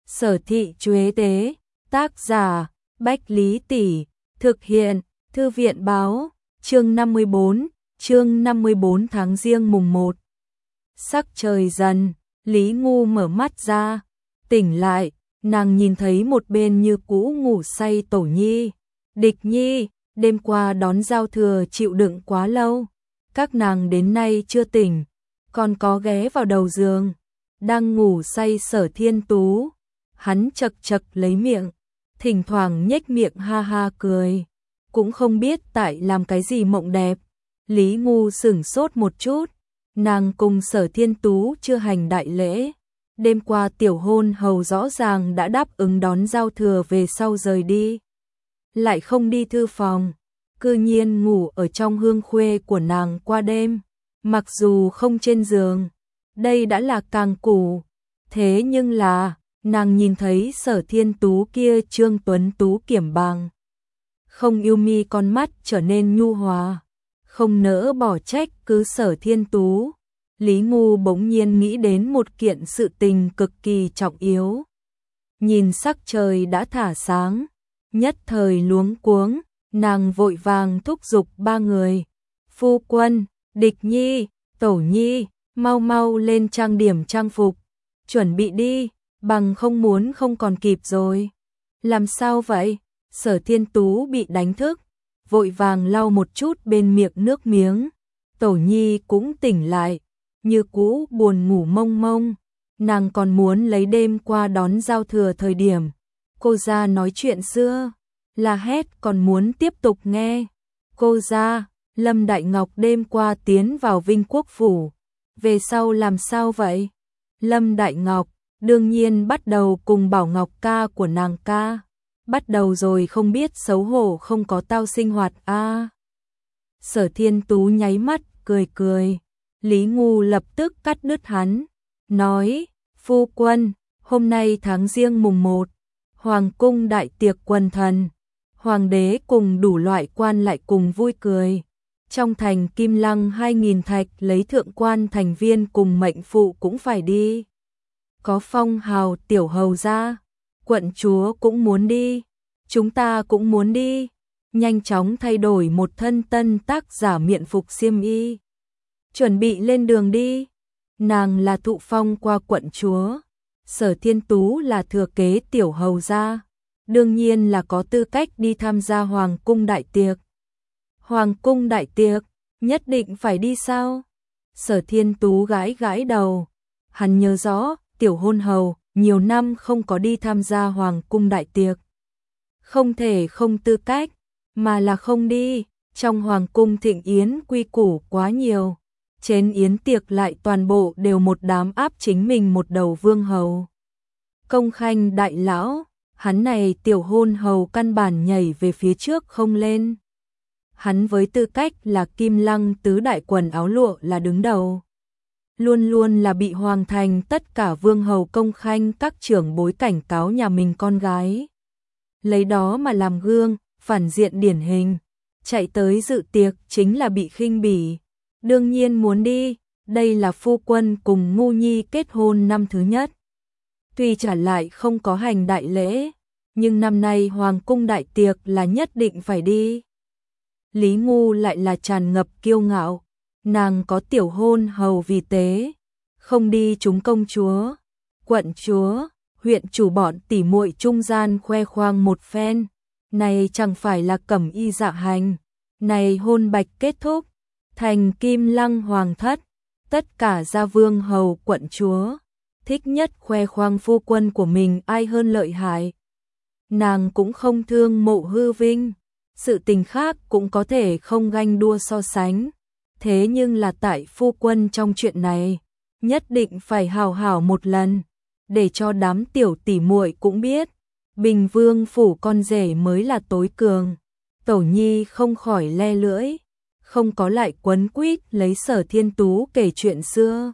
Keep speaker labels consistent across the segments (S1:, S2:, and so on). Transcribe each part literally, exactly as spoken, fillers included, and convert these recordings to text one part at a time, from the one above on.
S1: Sở thị Chuế tế, tác giả, Bách Lý Tỷ, thực hiện, Thư viện báo, chương năm mươi bốn, chương năm mươi bốn tháng Giêng mùng một. Sắc trời dần, Lý Ngu mở mắt ra, tỉnh lại, nàng nhìn thấy một bên như cũ ngủ say Tổ Nhi. Địch Nhi, đêm qua đón giao thừa chịu đựng quá lâu, các nàng đến nay chưa tỉnh, còn có ghé vào đầu giường, đang ngủ say Sở Thiên Tú. Hắn chật chật lấy miệng, thỉnh thoảng nhếch miệng ha ha cười, cũng không biết tại làm cái gì mộng đẹp. Lý Ngu sửng sốt một chút, nàng cùng Sở Thiên Tú chưa hành đại lễ. Đêm qua tiểu hôn hầu rõ ràng đã đáp ứng đón giao thừa về sau rời đi, lại không đi thư phòng, cư nhiên ngủ ở trong hương khuê của nàng qua đêm, mặc dù không trên giường, đây đã là càng củ. Thế nhưng là, nàng nhìn thấy Sở Thiên Tú kia trương tuấn tú kiểm bằng, không yêu mi con mắt trở nên nhu hòa, không nỡ bỏ trách cứ Sở Thiên Tú. Lý Ngu bỗng nhiên nghĩ đến một kiện sự tình cực kỳ trọng yếu. Nhìn sắc trời đã thả sáng, nhất thời luống cuống, nàng vội vàng thúc giục ba người. Phu quân, Địch Nhi, Tổ Nhi, mau mau lên trang điểm trang phục, chuẩn bị đi, bằng không muốn không còn kịp rồi. Làm sao vậy? Sở Thiên Tú bị đánh thức, vội vàng lau một chút bên miệng nước miếng. Tổ Nhi cũng tỉnh lại, như cũ buồn ngủ mông mông, nàng còn muốn lấy đêm qua đón giao thừa thời điểm cô ra nói chuyện xưa, là hét còn muốn tiếp tục nghe. Cô ra, Lâm Đại Ngọc đêm qua tiến vào Vinh Quốc Phủ, về sau làm sao vậy? Lâm Đại Ngọc, đương nhiên bắt đầu cùng Bảo Ngọc ca của nàng ca, bắt đầu rồi không biết xấu hổ không có tao sinh hoạt a. À. Sở Thiên Tú nháy mắt, cười cười. Lý Ngu lập tức cắt đứt hắn, nói, phu quân, hôm nay tháng Giêng mùng một, Hoàng cung đại tiệc quần thần, Hoàng đế cùng đủ loại quan lại cùng vui cười. Trong thành Kim Lăng hai nghìn thạch lấy thượng quan thành viên cùng mệnh phụ cũng phải đi. Có phong hào tiểu hầu ra, quận chúa cũng muốn đi, chúng ta cũng muốn đi. Nhanh chóng thay đổi một thân tân tác giả miện phục xiêm y, chuẩn bị lên đường đi. Nàng là thụ phong qua quận chúa, Sở Thiên Tú là thừa kế tiểu hầu gia, đương nhiên là có tư cách đi tham gia Hoàng cung đại tiệc. Hoàng cung đại tiệc, nhất định phải đi sao? Sở Thiên Tú gãi gãi đầu, hắn nhớ rõ, tiểu hôn hầu, nhiều năm không có đi tham gia Hoàng cung đại tiệc. Không thể không tư cách, mà là không đi, trong Hoàng cung thịnh yến quy củ quá nhiều. Trên yến tiệc lại toàn bộ đều một đám áp chính mình một đầu vương hầu. Công Khanh đại lão, hắn này tiểu hôn hầu căn bản nhảy về phía trước không lên. Hắn với tư cách là Kim Lăng tứ đại quần áo lụa là đứng đầu, luôn luôn là bị hoàng thành tất cả vương hầu Công Khanh các trưởng bối cảnh cáo nhà mình con gái, lấy đó mà làm gương, phản diện điển hình, chạy tới dự tiệc chính là bị khinh bỉ. Đương nhiên muốn đi, đây là phu quân cùng Ngu Nhi kết hôn năm thứ nhất. Tuy trả lại không có hành đại lễ, nhưng năm nay Hoàng cung đại tiệc là nhất định phải đi. Lý Ngu lại là tràn ngập kiêu ngạo, nàng có tiểu hôn hầu vì tế, không đi chúng công chúa, quận chúa, huyện chủ bọn tỉ muội trung gian khoe khoang một phen, này chẳng phải là cẩm y dạ hành, này hôn bạch kết thúc. Thành Kim Lăng hoàng thất, tất cả gia vương hầu quận chúa, thích nhất khoe khoang phu quân của mình ai hơn lợi hại. Nàng cũng không thương mộ hư vinh, sự tình khác cũng có thể không ganh đua so sánh. Thế nhưng là tại phu quân trong chuyện này, nhất định phải hào hảo một lần, để cho đám tiểu tỷ muội cũng biết, Bình Vương phủ con rể mới là tối cường. Tổ Nhi không khỏi le lưỡi, không có lại quấn quýt lấy Sở Thiên Tú kể chuyện xưa.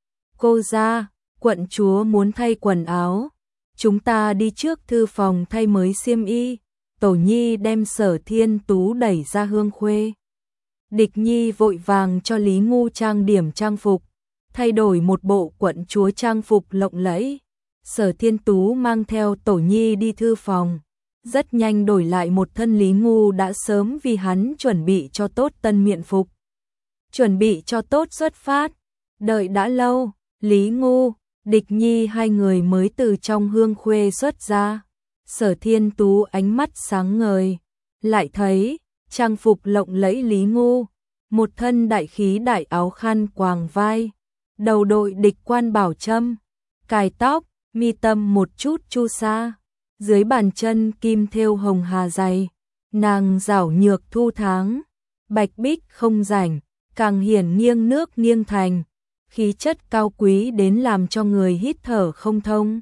S1: Cô ra, quận chúa muốn thay quần áo, chúng ta đi trước thư phòng thay mới xiêm y. Tổ Nhi đem Sở Thiên Tú đẩy ra hương khuê. Địch Nhi vội vàng cho Lý Ngu trang điểm trang phục, thay đổi một bộ quận chúa trang phục lộng lẫy, Sở Thiên Tú mang theo Tổ Nhi đi thư phòng, rất nhanh đổi lại một thân Lý Ngu đã sớm vì hắn chuẩn bị cho tốt tân miện phục. Chuẩn bị cho tốt xuất phát, đợi đã lâu, Lý Ngu, Địch Nhi hai người mới từ trong hương khuê xuất ra. Sở Thiên Tú ánh mắt sáng ngời, lại thấy trang phục lộng lẫy Lý Ngu, một thân đại khí đại áo khăn quàng vai, đầu đội địch quan bảo châm, cài tóc, mi tâm một chút chu sa, dưới bàn chân kim thêu hồng hà dày, nàng rảo nhược thu tháng, bạch bích không rảnh, càng hiển nghiêng nước nghiêng thành, khí chất cao quý đến làm cho người hít thở không thông.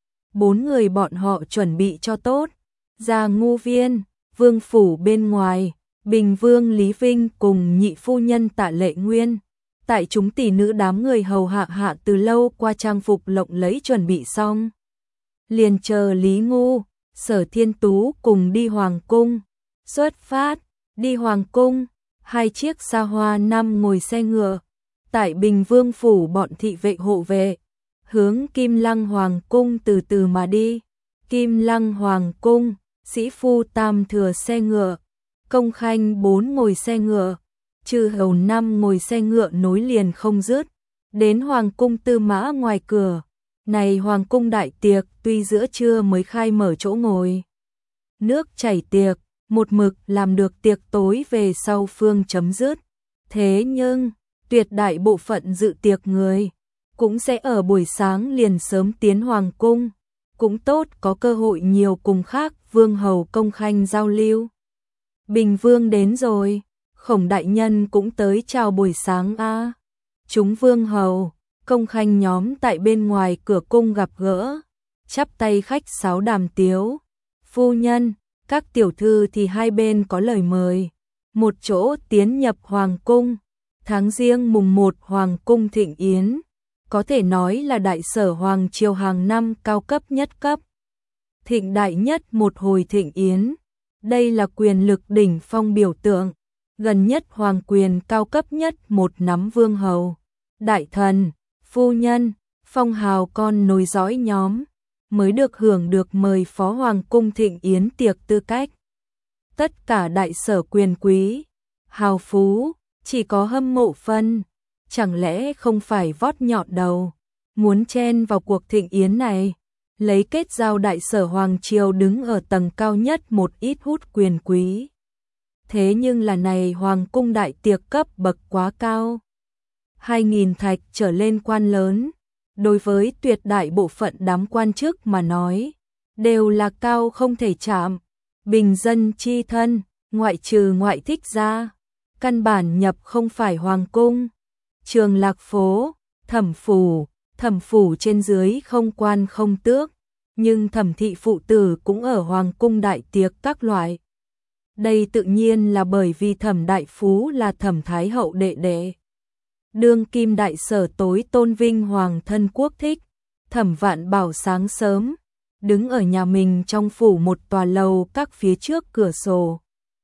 S1: Bốn người bọn họ chuẩn bị cho tốt, ra Ngu viên, vương phủ bên ngoài, Bình Vương Lý Vinh cùng nhị phu nhân Tạ Lệ Nguyên, tại chúng tỷ nữ đám người hầu hạ hạ từ lâu qua trang phục lộng lẫy chuẩn bị xong. Liền chờ Lý Ngu, Sở Thiên Tú cùng đi hoàng cung. Xuất phát, đi hoàng cung, hai chiếc xa hoa năm ngồi xe ngựa, tại Bình Vương phủ bọn thị vệ hộ vệ, hướng Kim Lăng hoàng cung từ từ mà đi. Kim Lăng hoàng cung, sĩ phu tam thừa xe ngựa, công khanh bốn ngồi xe ngựa, chư hầu năm ngồi xe ngựa nối liền không dứt, đến hoàng cung Tư Mã ngoài cửa. Này hoàng cung đại tiệc tuy giữa trưa mới khai mở chỗ ngồi, nước chảy tiệc, một mực làm được tiệc tối về sau phương chấm dứt. Thế nhưng, tuyệt đại bộ phận dự tiệc người cũng sẽ ở buổi sáng liền sớm tiến hoàng cung, cũng tốt có cơ hội nhiều cùng khác vương hầu công khanh giao lưu. Bình Vương đến rồi, Khổng đại nhân cũng tới chào buổi sáng a. À. Chúng vương hầu, công khanh nhóm tại bên ngoài cửa cung gặp gỡ, chắp tay khách sáo đàm tiếu. Phu nhân, các tiểu thư thì hai bên có lời mời, một chỗ tiến nhập hoàng cung. Tháng Giêng mùng một hoàng cung thịnh yến, có thể nói là đại sở hoàng triều hàng năm cao cấp nhất cấp. Thịnh đại nhất một hồi thịnh yến, đây là quyền lực đỉnh phong biểu tượng, gần nhất hoàng quyền cao cấp nhất một nắm vương hầu, đại thần, phu nhân, phong hào con nối dõi nhóm, mới được hưởng được mời phó hoàng cung thịnh yến tiệc tư cách. Tất cả đại sở quyền quý, hào phú, chỉ có hâm mộ phân, chẳng lẽ không phải vót nhọn đầu, muốn chen vào cuộc thịnh yến này, lấy kết giao đại sở hoàng triều đứng ở tầng cao nhất một ít hút quyền quý. Thế nhưng là này hoàng cung đại tiệc cấp bậc quá cao. Hai nghìn thạch trở lên quan lớn, đối với tuyệt đại bộ phận đám quan chức mà nói, đều là cao không thể chạm. Bình dân chi thân, ngoại trừ ngoại thích ra, căn bản nhập không phải hoàng cung. Trường Lạc phố, Thẩm phủ, Thẩm phủ trên dưới không quan không tước, nhưng Thẩm thị phụ tử cũng ở hoàng cung đại tiệc các loại. Đây tự nhiên là bởi vì Thẩm đại phú là Thẩm thái hậu đệ đệ. Đương kim đại sở tối tôn vinh hoàng thân quốc thích, Thẩm Vạn Bảo sáng sớm, đứng ở nhà mình trong phủ một tòa lầu các phía trước cửa sổ.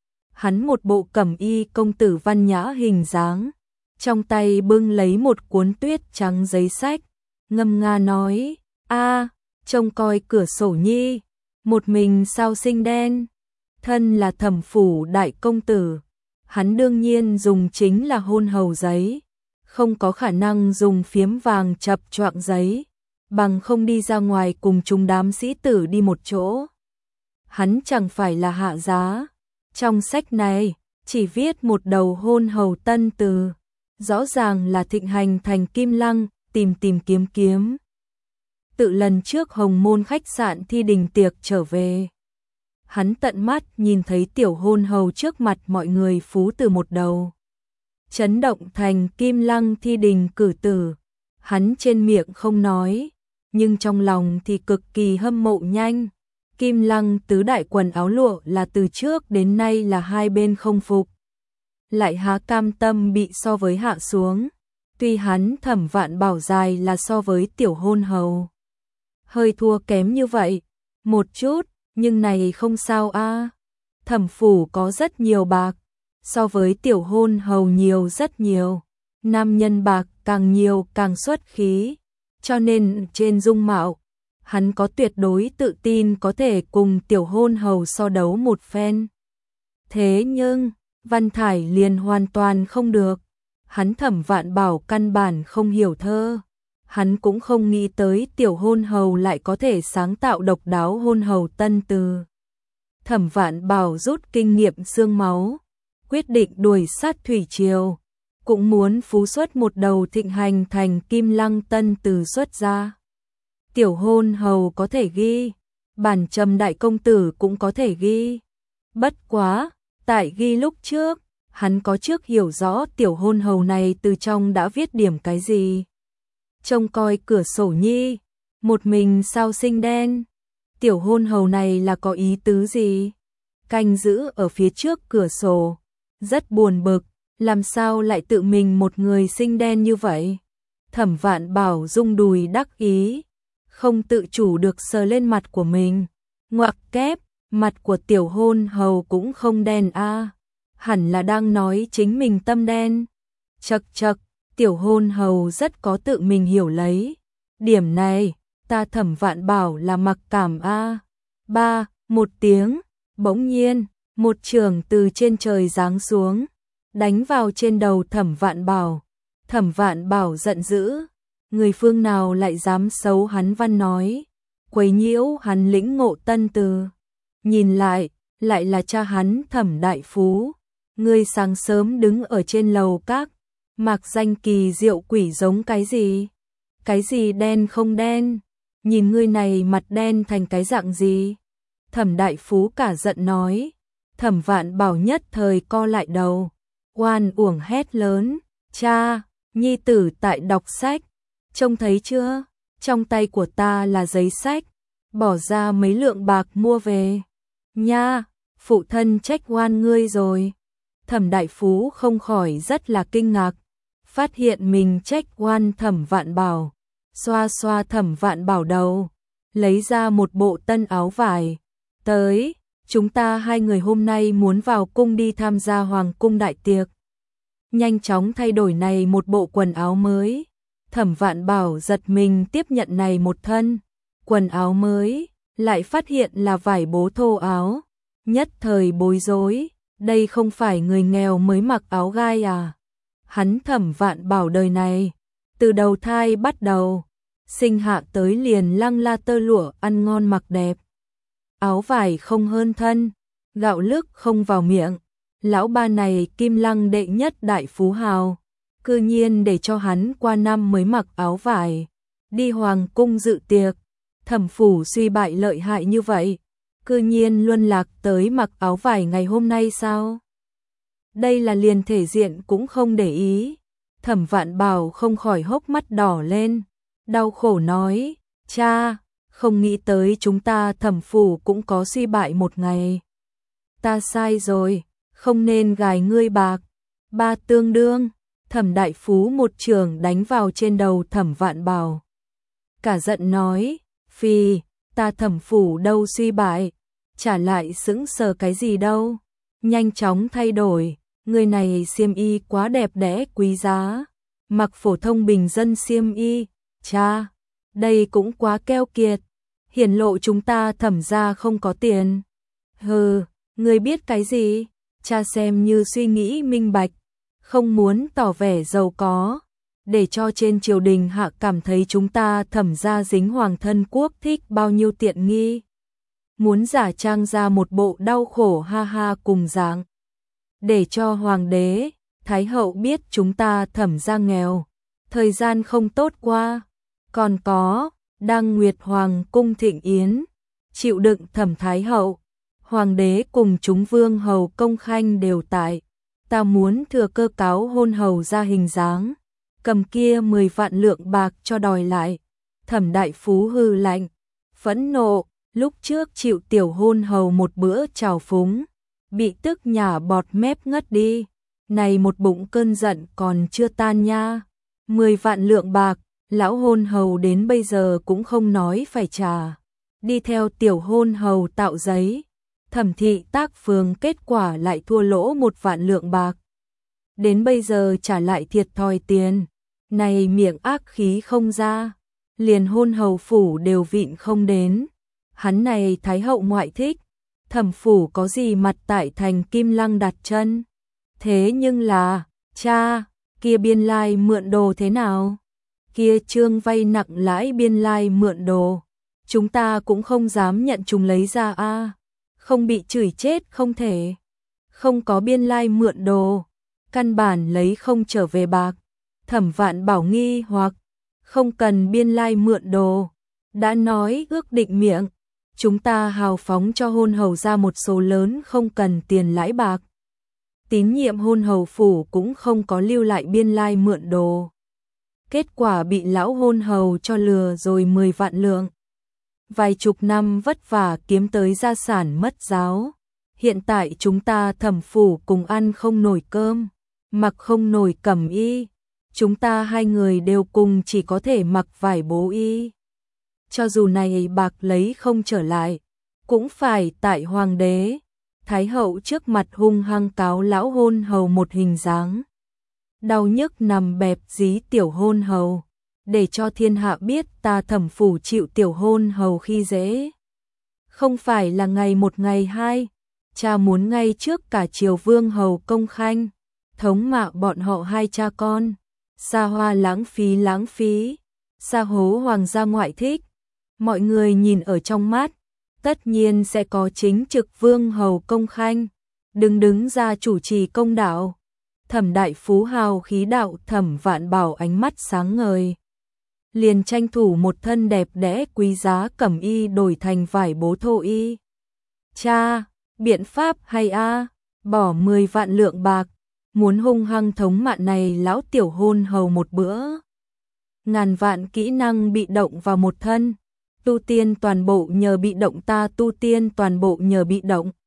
S1: Hắn một bộ cẩm y công tử văn nhã hình dáng, trong tay bưng lấy một cuốn tuyết trắng giấy sách, ngâm nga nói, a trông coi cửa sổ nhi, một mình sao xinh đen, thân là Thẩm phủ đại công tử, hắn đương nhiên dùng chính là hôn hầu giấy, không có khả năng dùng phiếm vàng chập choạng giấy, bằng không đi ra ngoài cùng chúng đám sĩ tử đi một chỗ. Hắn chẳng phải là hạ giá, trong sách này chỉ viết một đầu hôn hầu tân từ, rõ ràng là thịnh hành thành Kim Lăng, tìm tìm kiếm kiếm. Tự lần trước Hồng Môn khách sạn thi đình tiệc trở về, hắn tận mắt nhìn thấy tiểu hôn hầu trước mặt mọi người phú từ một đầu. Chấn động thành Kim Lăng thi đình cử tử, hắn trên miệng không nói, nhưng trong lòng thì cực kỳ hâm mộ nhanh. Kim Lăng tứ đại quần áo lụa là từ trước đến nay là hai bên không phục, lại há cam tâm bị so với hạ xuống. Tuy hắn Thẩm Vạn Bảo dài là so với tiểu hôn hầu hơi thua kém như vậy một chút, nhưng này không sao a. À. Thẩm phủ có rất nhiều bạc, so với tiểu hôn hầu nhiều rất nhiều, nam nhân bạc càng nhiều càng xuất khí, cho nên trên dung mạo hắn có tuyệt đối tự tin có thể cùng tiểu hôn hầu so đấu một phen. Thế nhưng, Văn Thải liền hoàn toàn không được. Hắn Thẩm Vạn Bảo căn bản không hiểu thơ. Hắn cũng không nghĩ tới tiểu hôn hầu lại có thể sáng tạo độc đáo hôn hầu tân từ. Thẩm Vạn Bảo rút kinh nghiệm xương máu, quyết định đuổi sát thủy triều, cũng muốn phú xuất một đầu thịnh hành thành Kim Lăng tân từ xuất ra. Tiểu hôn hầu có thể ghi, bản Trầm đại công tử cũng có thể ghi. Bất quá, tại ghi lúc trước, hắn có trước hiểu rõ tiểu hôn hầu này từ trong đã viết điểm cái gì. Trông coi cửa sổ nhi, một mình sao sinh đen. Tiểu hôn hầu này là có ý tứ gì? Canh giữ ở phía trước cửa sổ, rất buồn bực, làm sao lại tự mình một người sinh đen như vậy? Thẩm Vạn Bảo rung đùi đắc ý, không tự chủ được sờ lên mặt của mình. Ngoặc kép, mặt của tiểu hôn hầu cũng không đen a, à. Hẳn là đang nói chính mình tâm đen. Chậc chậc, tiểu hôn hầu rất có tự mình hiểu lấy. Điểm này, ta Thẩm Vạn Bảo là mặc cảm a. À. Ba, một tiếng, bỗng nhiên, một chưởng từ trên trời giáng xuống, đánh vào trên đầu Thẩm Vạn Bảo. Thẩm Vạn Bảo giận dữ, người phương nào lại dám xấu hắn Văn nói, quấy nhiễu hắn lĩnh ngộ tân từ. Nhìn lại, lại là cha hắn Thẩm Đại Phú. Ngươi sáng sớm đứng ở trên lầu các, mặc danh kỳ diệu quỷ giống cái gì? Cái gì đen không đen? Nhìn ngươi này mặt đen thành cái dạng gì? Thẩm Đại Phú cả giận nói. Thẩm Vạn Bảo nhất thời co lại đầu, oan uổng hét lớn, cha, nhi tử tại đọc sách, trông thấy chưa? Trong tay của ta là giấy sách, bỏ ra mấy lượng bạc mua về. Nha, phụ thân trách oan ngươi rồi. Thẩm Đại Phú không khỏi rất là kinh ngạc, phát hiện mình trách oan Thẩm Vạn Bảo, xoa xoa Thẩm Vạn Bảo đầu, lấy ra một bộ tân áo vải, tới, chúng ta hai người hôm nay muốn vào cung đi tham gia hoàng cung đại tiệc. Nhanh chóng thay đổi này một bộ quần áo mới. Thẩm Vạn Bảo giật mình tiếp nhận này một thân quần áo mới, lại phát hiện là vải bố thô áo, nhất thời bối rối, đây không phải người nghèo mới mặc áo gai à? Hắn Thẩm Vạn Bảo đời này, từ đầu thai bắt đầu, sinh hạ tới liền lăng la tơ lụa ăn ngon mặc đẹp. Áo vải không hơn thân, gạo lứt không vào miệng, lão ba này Kim Lăng đệ nhất đại phú hào, cư nhiên để cho hắn qua năm mới mặc áo vải, đi hoàng cung dự tiệc. Thẩm phủ suy bại lợi hại như vậy, cư nhiên luân lạc tới mặc áo vải ngày hôm nay sao? Đây là liền thể diện cũng không để ý. Thẩm Vạn Bảo không khỏi hốc mắt đỏ lên, đau khổ nói, cha, không nghĩ tới chúng ta Thẩm phủ cũng có suy bại một ngày. Ta sai rồi, không nên gài ngươi bạc. Ba tương đương, Thẩm Đại Phú một trường đánh vào trên đầu Thẩm Vạn Bảo. Cả giận nói, phi, ta Thẩm phủ đâu suy bại, trả lại sững sờ cái gì đâu, nhanh chóng thay đổi, người này xiêm y quá đẹp đẽ quý giá, mặc phổ thông bình dân xiêm y, cha, đây cũng quá keo kiệt, hiển lộ chúng ta Thẩm gia không có tiền. Hừ, ngươi biết cái gì, cha xem như suy nghĩ minh bạch, không muốn tỏ vẻ giàu có, để cho trên triều đình hạ cảm thấy chúng ta Thẩm gia dính hoàng thân quốc thích bao nhiêu tiện nghi. Muốn giả trang ra một bộ đau khổ ha ha cùng dáng, để cho hoàng đế, thái hậu biết chúng ta Thẩm gia nghèo, thời gian không tốt qua. Còn có, đang Nguyệt Hoàng cung thịnh yến, chịu đựng Thẩm thái hậu, hoàng đế cùng chúng vương hầu công khanh đều tại, ta muốn thừa cơ cáo hôn hầu ra hình dáng, cầm kia mười vạn lượng bạc cho đòi lại. Thẩm Đại Phú hư lạnh, phẫn nộ, lúc trước chịu tiểu hôn hầu một bữa trào phúng, bị tức nhả bọt mép ngất đi, này một bụng cơn giận còn chưa tan nha. Mười vạn lượng bạc, lão hôn hầu đến bây giờ cũng không nói phải trả, đi theo tiểu hôn hầu tạo giấy, Thẩm thị tác phường kết quả lại thua lỗ một vạn lượng bạc, đến bây giờ trả lại thiệt thòi tiền, này miệng ác khí không ra. liền hôn hầu phủ đều vịn không đến. Hắn này thái hậu ngoại thích, thẩm phủ có gì mặt tại thành Kim Lăng đặt chân. Thế nhưng là, cha, kia biên lai mượn đồ thế nào? Kia trương vay nặng lãi biên lai mượn đồ, chúng ta cũng không dám nhận chúng lấy ra a, không bị chửi chết không thể. Không có biên lai mượn đồ, căn bản lấy không trở về bạc. Thẩm Vạn Bảo nghi hoặc, không cần biên lai mượn đồ, đã nói ước định miệng, chúng ta hào phóng cho hôn hầu ra một số lớn không cần tiền lãi bạc. Tín nhiệm hôn hầu phủ cũng không có lưu lại biên lai mượn đồ. Kết quả bị lão hôn hầu cho lừa rồi mười vạn lượng. Vài chục năm vất vả kiếm tới gia sản mất giáo. Hiện tại chúng ta thẩm phủ cùng ăn không nổi cơm, mặc không nổi cẩm y. Chúng ta hai người đều cùng chỉ có thể mặc vải bố y. Cho dù này bạc lấy không trở lại, cũng phải tại hoàng đế, thái hậu trước mặt hung hăng cáo lão hôn hầu một hình dáng. Đau nhức nằm bẹp dí tiểu hôn hầu, để cho thiên hạ biết ta thẩm phủ chịu tiểu hôn hầu khi dễ. Không phải là ngày một ngày hai, cha muốn ngay trước cả triều vương hầu công khanh, thống mạ bọn họ hai cha con, xa hoa lãng phí lãng phí, xa hố hoàng gia ngoại thích. Mọi người nhìn ở trong mắt, tất nhiên sẽ có chính trực vương hầu công khanh, đừng đứng ra chủ trì công đạo. Thẩm đại phú hào khí đạo Thẩm Vạn Bảo ánh mắt sáng ngời, liền tranh thủ một thân đẹp đẽ quý giá cẩm y đổi thành vải bố thô y. Cha, biện pháp hay a, bỏ mười vạn lượng bạc, muốn hung hăng thống mạn này lão tiểu hôn hầu một bữa. Ngàn vạn kỹ năng bị động vào một thân, tu tiên toàn bộ nhờ bị động ta tu tiên toàn bộ nhờ bị động.